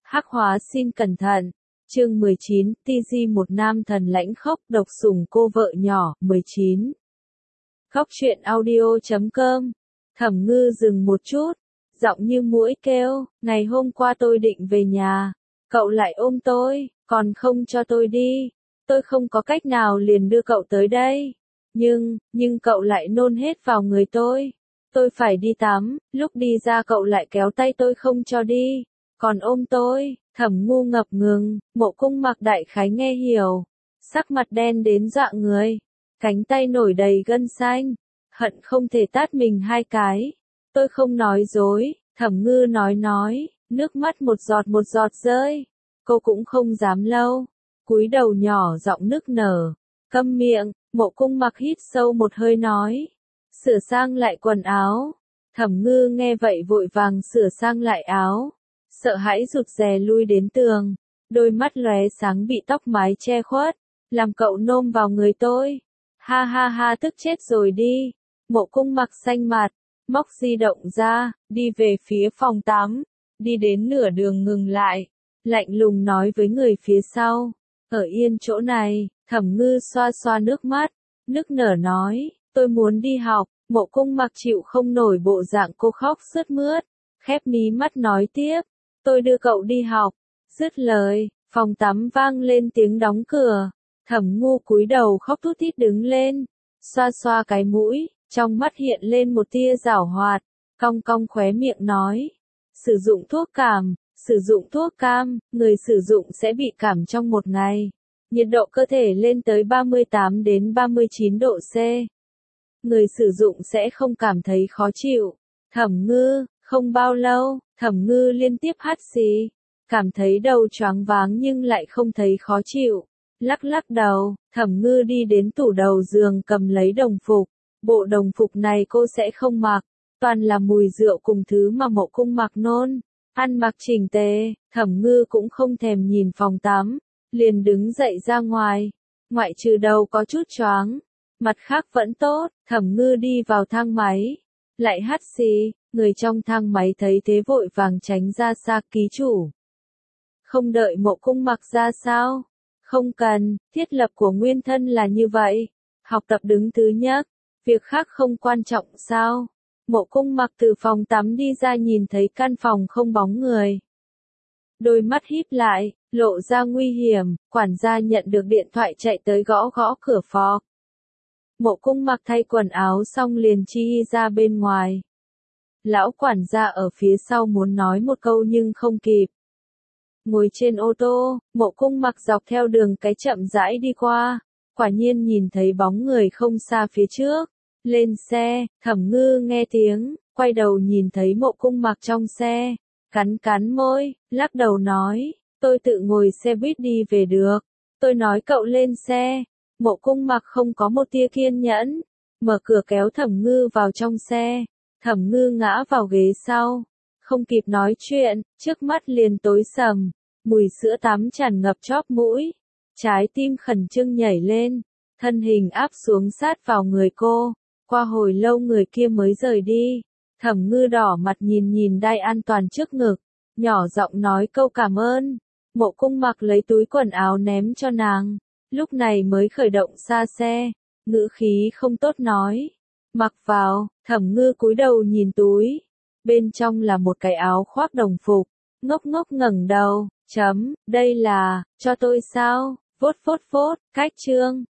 Hắc hóa xin cẩn thận. Chương 19, TG một nam thần lãnh khốc độc sủng cô vợ nhỏ, 19. Khóc chuyện audio.com. Thẩm Ngư dừng một chút, giọng như muỗi kêu, ngày hôm qua tôi định về nhà, cậu lại ôm tôi, còn không cho tôi đi, tôi không có cách nào liền đưa cậu tới đây. Nhưng cậu lại nôn hết vào người tôi phải đi tắm, lúc đi ra cậu lại kéo tay tôi không cho đi, còn ôm tôi. Thẩm Ngu ngập ngừng, Mộ Cung Mặc đại khái nghe hiểu, sắc mặt đen đến dọa người, cánh tay nổi đầy gân xanh, hận không thể tát mình hai cái. Tôi không nói dối, Thẩm Ngư nói, nước mắt một giọt rơi. Cô cũng không dám lâu, cúi đầu nhỏ giọng nức nở. Câm miệng. Mộ Cung Mặc hít sâu một hơi nói, sửa sang lại quần áo. Thẩm Ngư nghe vậy vội vàng sửa sang lại áo, sợ hãi rụt rè lui đến tường, đôi mắt lóe sáng bị tóc mái che khuất, làm cậu nôm vào người tôi. Ha ha ha, tức chết rồi đi. Mộ Cung Mặc xanh mặt, móc di động ra, đi về phía phòng tắm, đi đến nửa đường ngừng lại, lạnh lùng nói với người phía sau, ở yên chỗ này. Thẩm Ngư xoa xoa nước mắt, nức nở nói, tôi muốn đi học. Mộ Cung Mặc chịu không nổi bộ dạng cô khóc sướt mướt, khép mí mắt nói tiếp, tôi đưa cậu đi học. Dứt lời, phòng tắm vang lên tiếng đóng cửa. Thẩm Ngu cúi đầu khóc thút thít đứng lên, xoa xoa cái mũi, trong mắt hiện lên một tia giảo hoạt, cong cong khóe miệng nói, sử dụng thuốc cam, người sử dụng sẽ bị cảm trong một ngày. Nhiệt độ cơ thể lên tới 38 đến 39 độ C. Người sử dụng sẽ không cảm thấy khó chịu. Thẩm Ngư, không bao lâu, Thẩm Ngư liên tiếp hắt xì, cảm thấy đầu choáng váng nhưng lại không thấy khó chịu. Lắc lắc đầu, Thẩm Ngư đi đến tủ đầu giường cầm lấy đồng phục. Bộ đồng phục này cô sẽ không mặc, toàn là mùi rượu cùng thứ mà Mộ Cung Mặc nôn. Ăn mặc chỉnh tề, Thẩm Ngư cũng không thèm nhìn phòng tắm, liền đứng dậy ra ngoài. Ngoại trừ đầu có chút choáng, mặt khác vẫn tốt. Thẩm Ngư đi vào thang máy, lại hắt xì, người trong thang máy thấy thế vội vàng tránh ra xa. Ký chủ, không đợi Mộ Cung Mặc ra sao? Không cần, thiết lập của nguyên thân là như vậy. Học tập đứng thứ nhất, việc khác không quan trọng sao? Mộ Cung Mặc từ phòng tắm đi ra nhìn thấy căn phòng không bóng người. Đôi mắt híp lại, lộ ra nguy hiểm, quản gia nhận được điện thoại chạy tới gõ gõ cửa phòng. Mộ Cung Mặc thay quần áo xong liền chi ra bên ngoài. Lão quản gia ở phía sau muốn nói một câu nhưng không kịp. Ngồi trên ô tô, Mộ Cung Mặc dọc theo đường cái chậm rãi đi qua, quả nhiên nhìn thấy bóng người không xa phía trước. Lên xe, Thẩm Ngư nghe tiếng, quay đầu nhìn thấy Mộ Cung Mặc trong xe, cắn môi, lắc đầu nói, tôi tự ngồi xe buýt đi về được. Tôi nói cậu lên xe. Mộ Cung Mặc không có một tia kiên nhẫn, mở cửa kéo Thẩm Ngư vào trong xe. Thẩm Ngư ngã vào ghế sau, không kịp nói chuyện, trước mắt liền tối sầm, mùi sữa tắm tràn ngập chóp mũi, trái tim khẩn trương nhảy lên, thân hình áp xuống sát vào người cô. Qua hồi lâu người kia mới rời đi. Thẩm Ngư đỏ mặt nhìn đai an toàn trước ngực, nhỏ giọng nói câu cảm ơn. Mộ Cung Mặc lấy túi quần áo ném cho nàng, lúc này mới khởi động xa xe, ngữ khí không tốt nói, mặc vào. Thẩm Ngư cúi đầu nhìn túi, bên trong là một cái áo khoác đồng phục, ngốc ngốc ngẩng đầu, đây là, cho tôi sao? Phốt, cách chương.